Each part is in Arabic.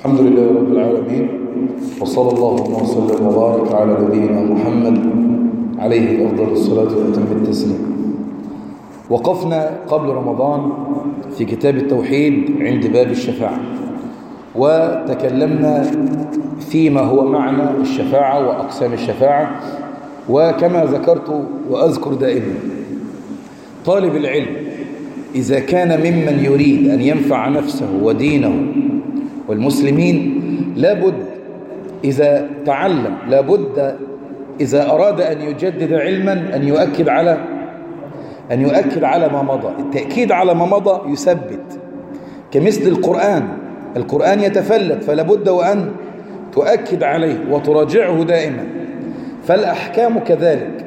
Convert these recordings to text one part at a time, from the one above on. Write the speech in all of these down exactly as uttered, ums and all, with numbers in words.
الحمد لله رب العالمين، وصلى الله وسلم وبارك على نبينا محمد عليه أفضل الصلاة وأتم التسليم. وقفنا قبل رمضان في كتاب التوحيد عند باب الشفاعة، وتكلمنا فيما هو معنى الشفاعة وأقسام الشفاعة. وكما ذكرت وأذكر دائما، طالب العلم إذا كان ممن يريد أن ينفع نفسه ودينه والمسلمين لابد إذا تعلم، لابد إذا أراد أن يجدد علما أن يؤكد على أن يؤكد على ما مضى. التأكيد على ما مضى يثبت، كمثل القرآن. القرآن يتفلت، فلا بد وأن تؤكد عليه وتراجعه دائما. فالأحكام كذلك.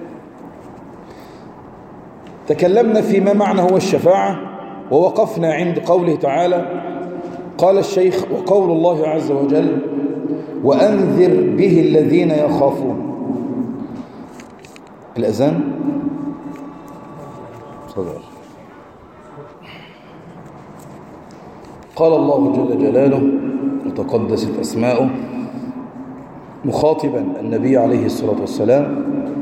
تكلمنا فيما معنى هو الشفاعة، ووقفنا عند قوله تعالى. قال الشيخ: وقول الله عز وجل: وأنذر به الذين يخافون. الأذان صدر. قال الله جل جلاله وتقدست أسماؤه مخاطبا النبي عليه الصلاة والسلام،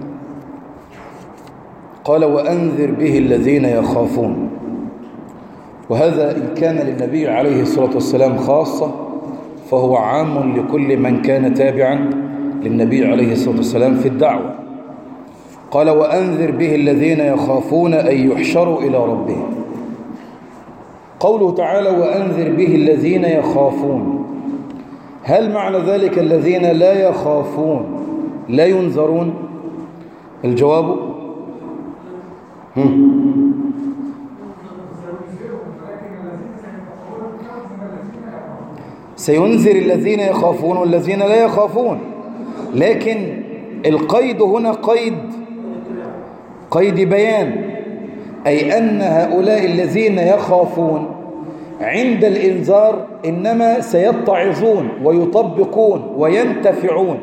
قال: وأنذر به الذين يخافون. وهذا إن كان للنبي عليه الصلاة والسلام خاصة فهو عام لكل من كان تابعا للنبي عليه الصلاة والسلام في الدعوة. قال: وأنذر به الذين يخافون أن يحشروا إلى ربهم. قوله تعالى: وأنذر به الذين يخافون، هل معنى ذلك الذين لا يخافون لا ينذرون؟ الجواب: هم. سينذر الذين يخافون والذين لا يخافون، لكن القيد هنا قيد قيد بيان، أي أن هؤلاء الذين يخافون عند الإنذار إنما سيتعظون ويطبقون وينتفعون.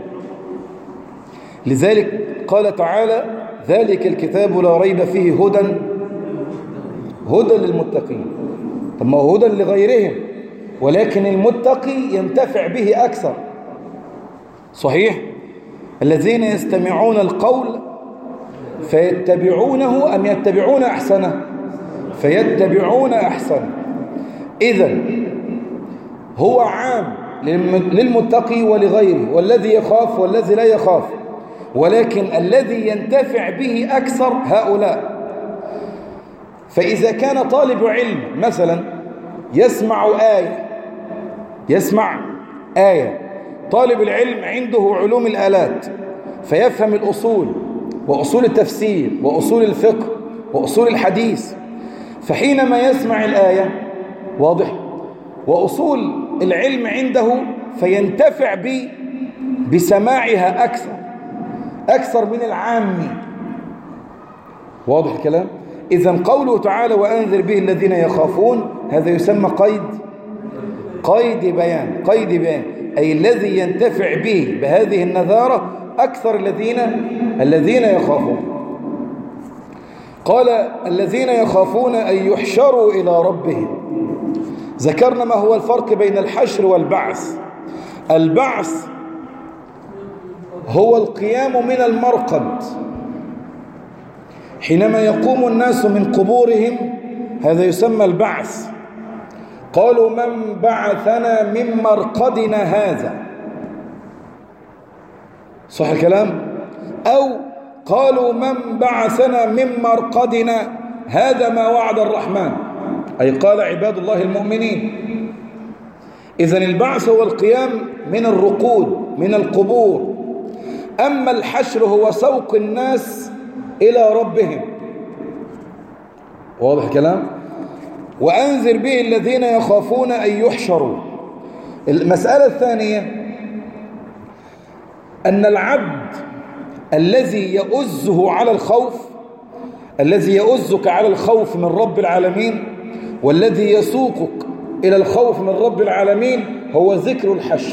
لذلك قال تعالى: ذلك الكتاب لا ريب فيه هدى هدى للمتقين. طب ما هو هدى لغيرهم، ولكن المتقي ينتفع به أكثر. صحيح؟ الذين يستمعون القول فيتبعونه أم يتبعون أحسنه؟ فيتبعون أحسنه. إذن هو عام للمتقي ولغيره، والذي يخاف والذي لا يخاف، ولكن الذي ينتفع به أكثر هؤلاء. فإذا كان طالب علم مثلا يسمع آية يسمع آية طالب العلم عنده علوم الآلات، فيفهم الأصول وأصول التفسير وأصول الفقه وأصول الحديث، فحينما يسمع الآية واضح وأصول العلم عنده فينتفع ب بسماعها أكثر أكثر من العام. واضح الكلام؟ إذن قوله تعالى: وأنذر به الذين يخافون، هذا يسمى قيد قيد بيان قيد بيان أي الذي ينتفع به بهذه النذارة أكثر الذين الذين يخافون. قال: الذين يخافون أن يحشروا إلى ربهم. ذكرنا ما هو الفرق بين الحشر والبعث. البعث هو القيام من المرقد، حينما يقوم الناس من قبورهم هذا يسمى البعث. قالوا: من بعثنا من مرقدنا هذا؟ صح الكلام؟ أو قالوا: من بعثنا من مرقدنا هذا ما وعد الرحمن، أي قال عباد الله المؤمنين. إذن البعث هو القيام من الرقود من القبور، أما الحشر هو سوق الناس إلى ربهم. واضح الكلام؟ وأنذر به الذين يخافون أن يحشروا. المسألة الثانية أن العبد الذي يؤزه على الخوف الذي يؤزك على الخوف من رب العالمين والذي يسوقك إلى الخوف من رب العالمين هو ذكر الحشر.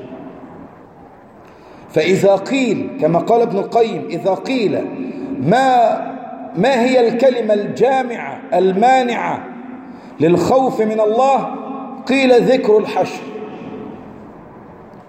فإذا قيل كما قال ابن القيم: إذا قيل ما ما هي الكلمة الجامعة المانعة للخوف من الله؟ قيل: ذكر الحشر.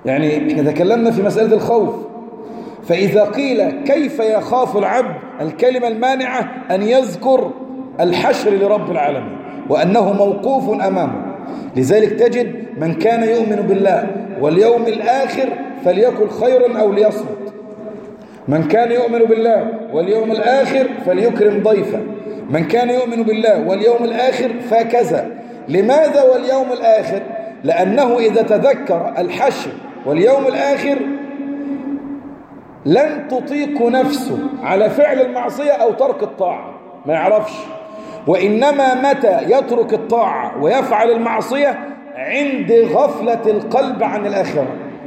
يعني احنا تكلمنا في مسألة الخوف، فإذا قيل كيف يخاف العبد، الكلمة المانعة أن يذكر الحشر لرب العالمين وأنه موقوف أمامه. لذلك تجد من كان يؤمن بالله واليوم الآخر فليقل خيرا أو ليصمت، من كان يؤمن بالله واليوم الآخر فليكرم ضيفه، من كان يؤمن بالله واليوم الآخر فكذا. لماذا واليوم الآخر؟ لأنه إذا تذكر الحشر واليوم الآخر لن تطيق نفسه على فعل المعصية أو ترك الطاعة، ما يعرفش. وإنما متى يترك الطاعة ويفعل المعصية؟ عند غفلة القلب عن الآخرة.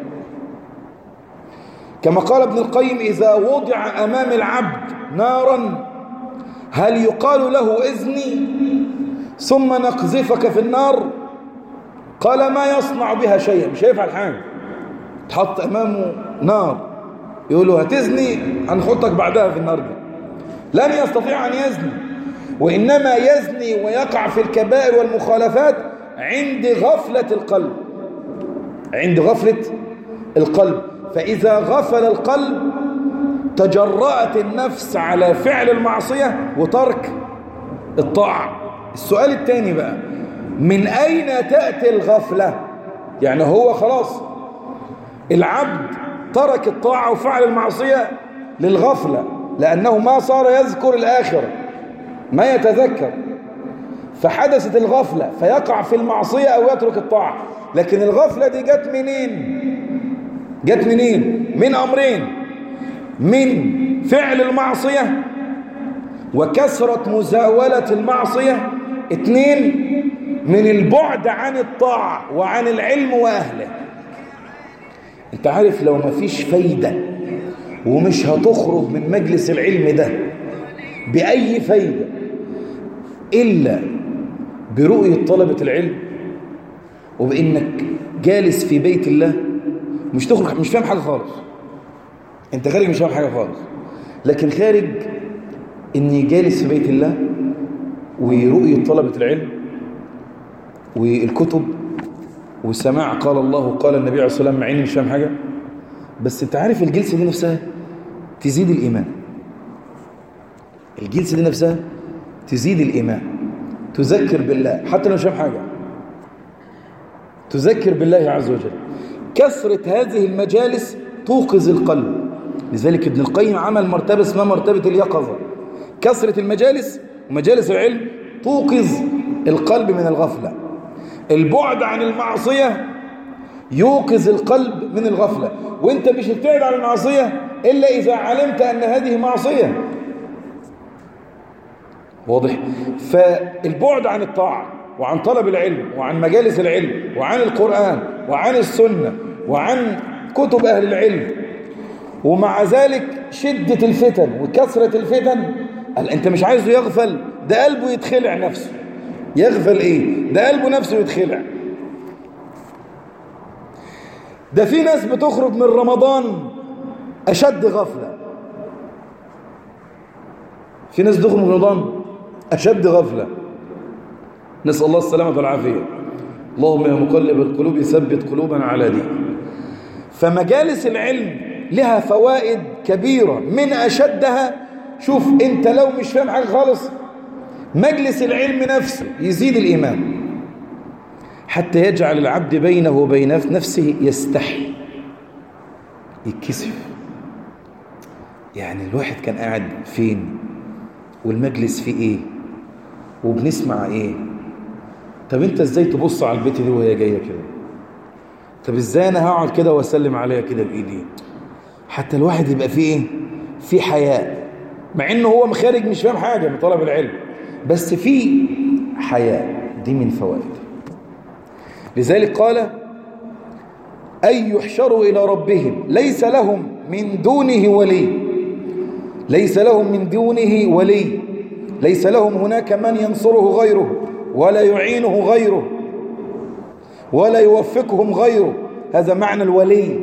كما قال ابن القيم: إذا وضع أمام العبد نارا هل يقال له إذني ثم نقذفك في النار؟ قال: ما يصنع بها شيئا، مش هيفعل حاجة. تحط أمامه نار يقول له هتزني هنحطك بعدها في النار دي، لن يستطيع أن يزني. وإنما يزني ويقع في الكبائر والمخالفات عند غفلة القلب، عند غفلة القلب. فإذا غفل القلب تجرأت النفس على فعل المعصية وترك الطاعة. السؤال الثاني بقى: من أين تأتي الغفلة؟ يعني هو خلاص العبد ترك الطاعة وفعل المعصية للغفلة، لأنه ما صار يذكر الآخرة، ما يتذكر، فحدثت الغفلة فيقع في المعصية أو يترك الطاعة. لكن الغفلة دي جت منين؟ جت منين؟ من أمرين: من فعل المعصية وكثرة مزاولة المعصية، اثنين من البعد عن الطاعة وعن العلم وأهله. انت عارف لو ما فيش فايدة ومش هتخرج من مجلس العلم ده بأي فايدة إلا برؤية طلبة العلم وبإنك جالس في بيت الله، مش تخرج مش فاهم حاجة خالص. انت خارج مش فاهم حاجة خالص، لكن خارج إني جالس في بيت الله ورؤية طلبة العلم والكتب وسماع قال الله وقال النبي عليه الصلاة والسلام، مع إني مش فاهم حاجة. بس انت عارف الجلسة دي نفسها تزيد الإيمان، الجلسة دي نفسها تزيد الإيمان، تذكر بالله حتى لو مش فاهم حاجة، تذكر بالله عز وجل. كثرة هذه المجالس توقظ القلب. لذلك ابن القيم عمل مرتبة اسمها مرتبة اليقظة. كثرة المجالس ومجالس العلم توقظ القلب من الغفلة. البعد عن المعصية يوقظ القلب من الغفلة، وانت مش هتبعد عن المعصية إلا إذا علمت أن هذه معصية. واضح؟ فالبعد عن الطاعة وعن طلب العلم وعن مجالس العلم وعن القرآن وعن السنة وعن كتب أهل العلم، ومع ذلك شدة الفتن وكثرة الفتن. قال انت مش عايزه يغفل، ده قلبه يتخلع نفسه. يغفل ايه؟ ده قلبه نفسه يتخلع. ده في ناس بتخرج من رمضان أشد غفلة، في ناس تخرج من رمضان أشد غفلة، نسأل الله السلامة والعافية. اللهم يا مقلب القلوب ثبت قلوبنا على دينك. فمجالس العلم لها فوائد كبيرة، من أشدها شوف انت لو مش فاهم حاجة خالص، مجلس العلم نفسه يزيد الإيمان حتى يجعل العبد بينه وبين نفسه يستحي، يتكسف. يعني الواحد كان قاعد فين والمجلس فيه ايه وبنسمع ايه؟ طب انت ازاي تبص على البيت دي وهي جايه كده؟ طب ازاي انا هقعد كده واسلم عليها كده بايدي؟ حتى الواحد يبقى فيه ايه؟ في حياء، مع انه هو مخارج مش فاهم حاجه من طلب العلم، بس في حياء. دي من فوائد. لذلك قال: أن يحشروا إلى ربهم ليس لهم من دونه ولي، ليس لهم من دونه ولي، ليس لهم هناك من ينصره غيره ولا يعينه غيره ولا يوفقهم غيره. هذا معنى الولي.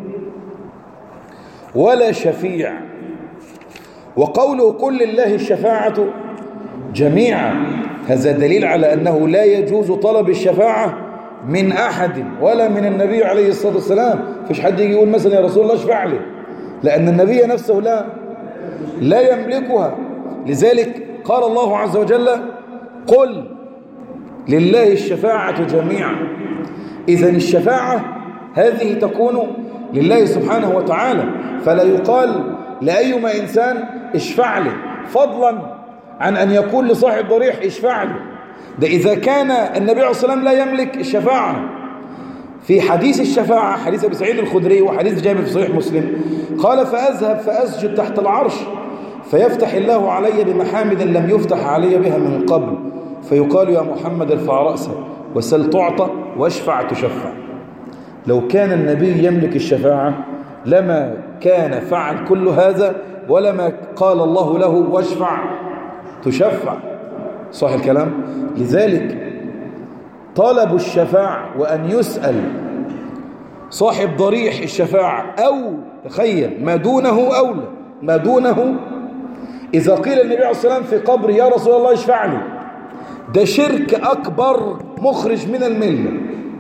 ولا شفيع. وقوله قل لله الشفاعة جميعا، هذا دليل على أنه لا يجوز طلب الشفاعة من أحد ولا من النبي عليه الصلاة والسلام. فيش حد يجي يقول مثلا يا رسول الله اشفع لي، لأن النبي نفسه لا لا يملكها. لذلك قال الله عز وجل قل لله الشفاعة جميعا. إذن الشفاعة هذه تكون لله سبحانه وتعالى، فلا يقال لأيما إنسان اشفع لي، فضلا عن أن يقول لصاحب ضريح اشفع لي. ده إذا كان النبي عليه الصلاة والسلام لا يملك الشفاعة. في حديث الشفاعة، حديث أبي سعيد الخدري وحديث جابر في صحيح مسلم، قال فأذهب فأسجد تحت العرش فيفتح الله علي بمحامد لم يفتح علي بها من قبل، فيقال يا محمد ارفع رأسك وسل تعطى واشفع تشفع. لو كان النبي يملك الشفاعة لما كان فعل كل هذا، ولما قال الله له واشفع تشفع. صح الكلام؟ لذلك طلب الشفاعة وأن يسأل صاحب ضريح الشفاعة أو تخيل ما دونه أولى، ما دونه. إذا قيل النبي عليه الصلاة والسلام في قبر يا رسول الله اشفع لي، ده شرك أكبر مخرج من الملة.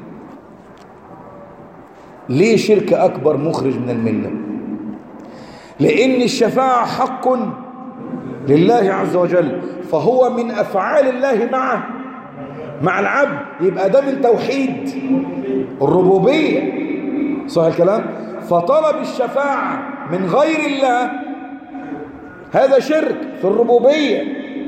ليه شرك أكبر مخرج من الملة؟ لأن الشفاعة حق لله عز وجل، فهو من أفعال الله مع مع العبد، يبقى ده من توحيد الربوبية. صح الكلام؟ فطلب الشفاعة من غير الله هذا شرك في الربوبية،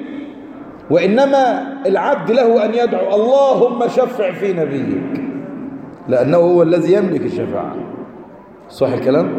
وإنما العبد له أن يدعو اللهم شفع في نبيك، لأنه هو الذي يملك الشفاعة. صح الكلام؟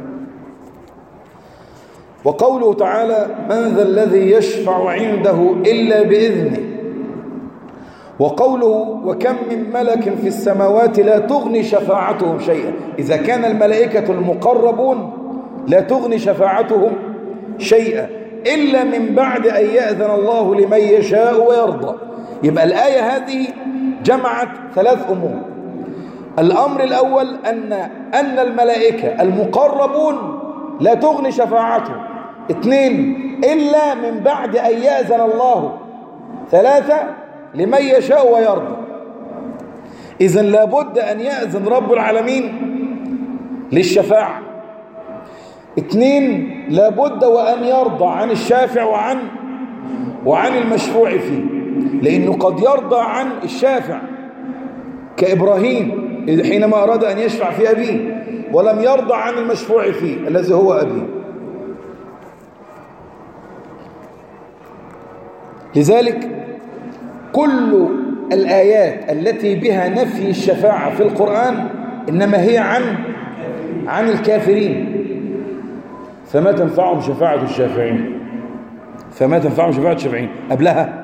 وقوله تعالى من ذا الذي يشفع عنده إلا بإذنه، وقوله وكم من ملك في السماوات لا تغني شفاعتهم شيئا. إذا كان الملائكة المقربون لا تغني شفاعتهم شيئا إلا من بعد أن يأذن الله لمن يشاء ويرضى. يبقى الآية هذه جمعت ثلاث أمور. الأمر الأول أن أن الملائكة المقربون لا تغني شفاعتهم. اثنين إلا من بعد أن يأذن الله. ثلاثة لمن يشاء ويرضى. إذن لابد أن يأذن رب العالمين للشفاعة. اثنين لابد وأن يرضى عن الشافع وعن وعن المشفوع فيه، لأنه قد يرضى عن الشافع كإبراهيم حينما أراد أن يشفع في أبيه، ولم يرضى عن المشفوع فيه الذي هو أبيه. لذلك كل الآيات التي بها نفي الشفاعة في القرآن إنما هي عن عن الكافرين. فما تنفعهم شفاعة الشافعين، فما تنفعهم شفاعة الشافعين. قبلها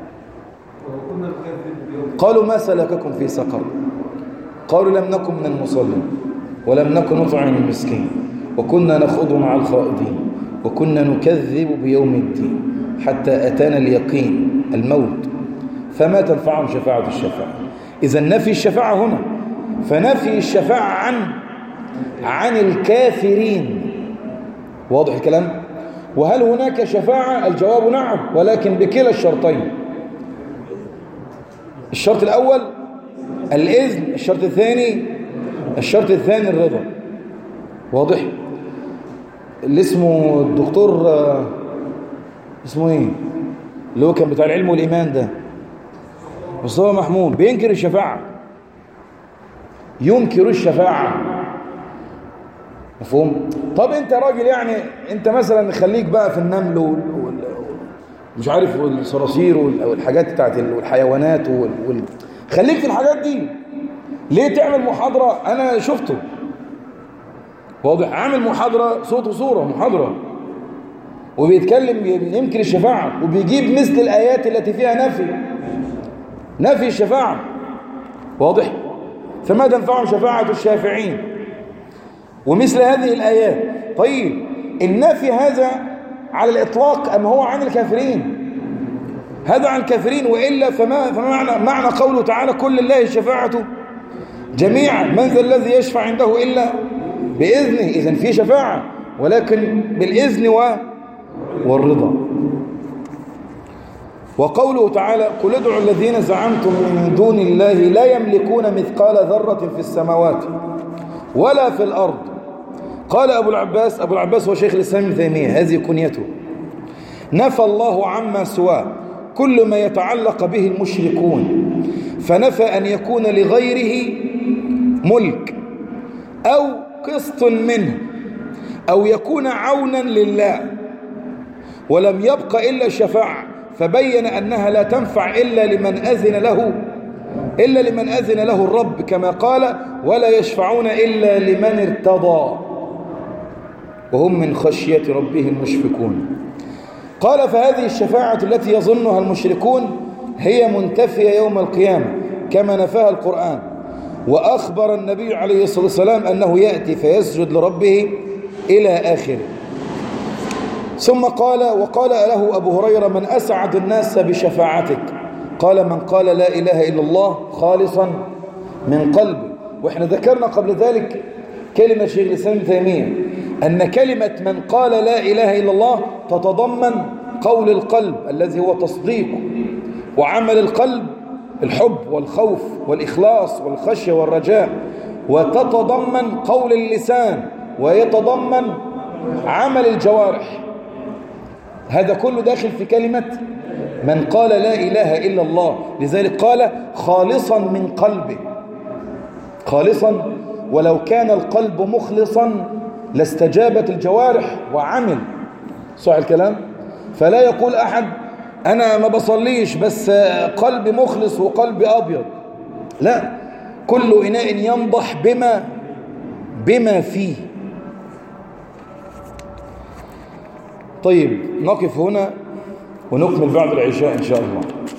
قالوا ما سلككم في سقر، قالوا لم نكن من المصلين ولم نكن نطعم المسكين وكنا نخوض مع الخائضين وكنا نكذب بيوم الدين حتى أتانا اليقين الموت فما تنفعهم شفاعة الشفاعة. إذا نفي الشفاعة هنا، فنفي الشفاعة عن عن الكافرين. واضح الكلام؟ وهل هناك شفاعة؟ الجواب نعم، ولكن بكلا الشرطين. الشرط الأول الإذن، الشرط الثاني الشرط الثاني الرضا. واضح؟ اللي اسمه الدكتور اسمه ايه اللي هو كان بتاع العلم والإيمان ده، مصطفى محمود، بينكر الشفاعة، ينكر الشفاعة. مفهوم؟ طب انت راجل يعني انت مثلا خليك بقى في النمل وال... مش عارف والصراصير والحاجات بتاعت الحيوانات وال... وال... خليك في الحاجات دي. ليه تعمل محاضرة؟ انا شفته واضح، عامل محاضرة صوت وصورة محاضرة، وبيتكلم ينكر الشفاعة وبيجيب مثل الآيات التي فيها نفي نفي الشفاعة. واضح؟ فما تنفعهم شفاعة الشافعين ومثل هذه الآيات. طيب النفي هذا على الإطلاق أم هو عن الكافرين؟ هذا عن الكافرين، وإلا فما, فما معنى, معنى قوله تعالى كل الله الشفاعة جميعا من ذا الذي يشفع عنده إلا بإذنه. إذن في شفاعة ولكن بالإذن والرضا. وقوله تعالى قل ادعوا الذين زعمتم من دون الله لا يملكون مثقال ذرة في السماوات ولا في الأرض. قال أبو العباس أبو العباس هو شيخ الإسلام ابن تيمية، هذه كنيته، نفى الله عما سواه كل ما يتعلق به المشركون، فنفى أن يكون لغيره ملك أو قسط منه أو يكون عونا لله، ولم يبق إلا الشفاعة، فبين أنها لا تنفع إلا لمن أذن له إلا لمن أذن له الرب، كما قال ولا يشفعون إلا لمن ارتضى وهم من خشية ربهم مشفقون. قال فهذه الشفاعة التي يظنها المشركون هي منتفية يوم القيامة كما نفاها القرآن، وأخبر النبي عليه الصلاة والسلام أنه يأتي فيسجد لربه إلى آخره. ثم قال وقال له أبو هريرة من أسعد الناس بشفاعتك؟ قال من قال لا إله إلا الله خالصا من قلبه. وإحنا ذكرنا قبل ذلك كلمة شيخ الإسلام ابن تيمية أن كلمة من قال لا إله إلا الله تتضمن قول القلب الذي هو تصديقه، وعمل القلب الحب والخوف والإخلاص والخشية والرجاء، وتتضمن قول اللسان، ويتضمن عمل الجوارح. هذا كله داخل في كلمة من قال لا إله إلا الله. لذلك قال خالصا من قلبه، خالصا، ولو كان القلب مخلصا لاستجابت الجوارح وعمل. صح الكلام؟ فلا يقول أحد أنا ما بصليش بس قلبي مخلص وقلبي أبيض، لا، كل إناء ينضح بما بما فيه. طيب نقف هنا ونكمل بعد العشاء إن شاء الله.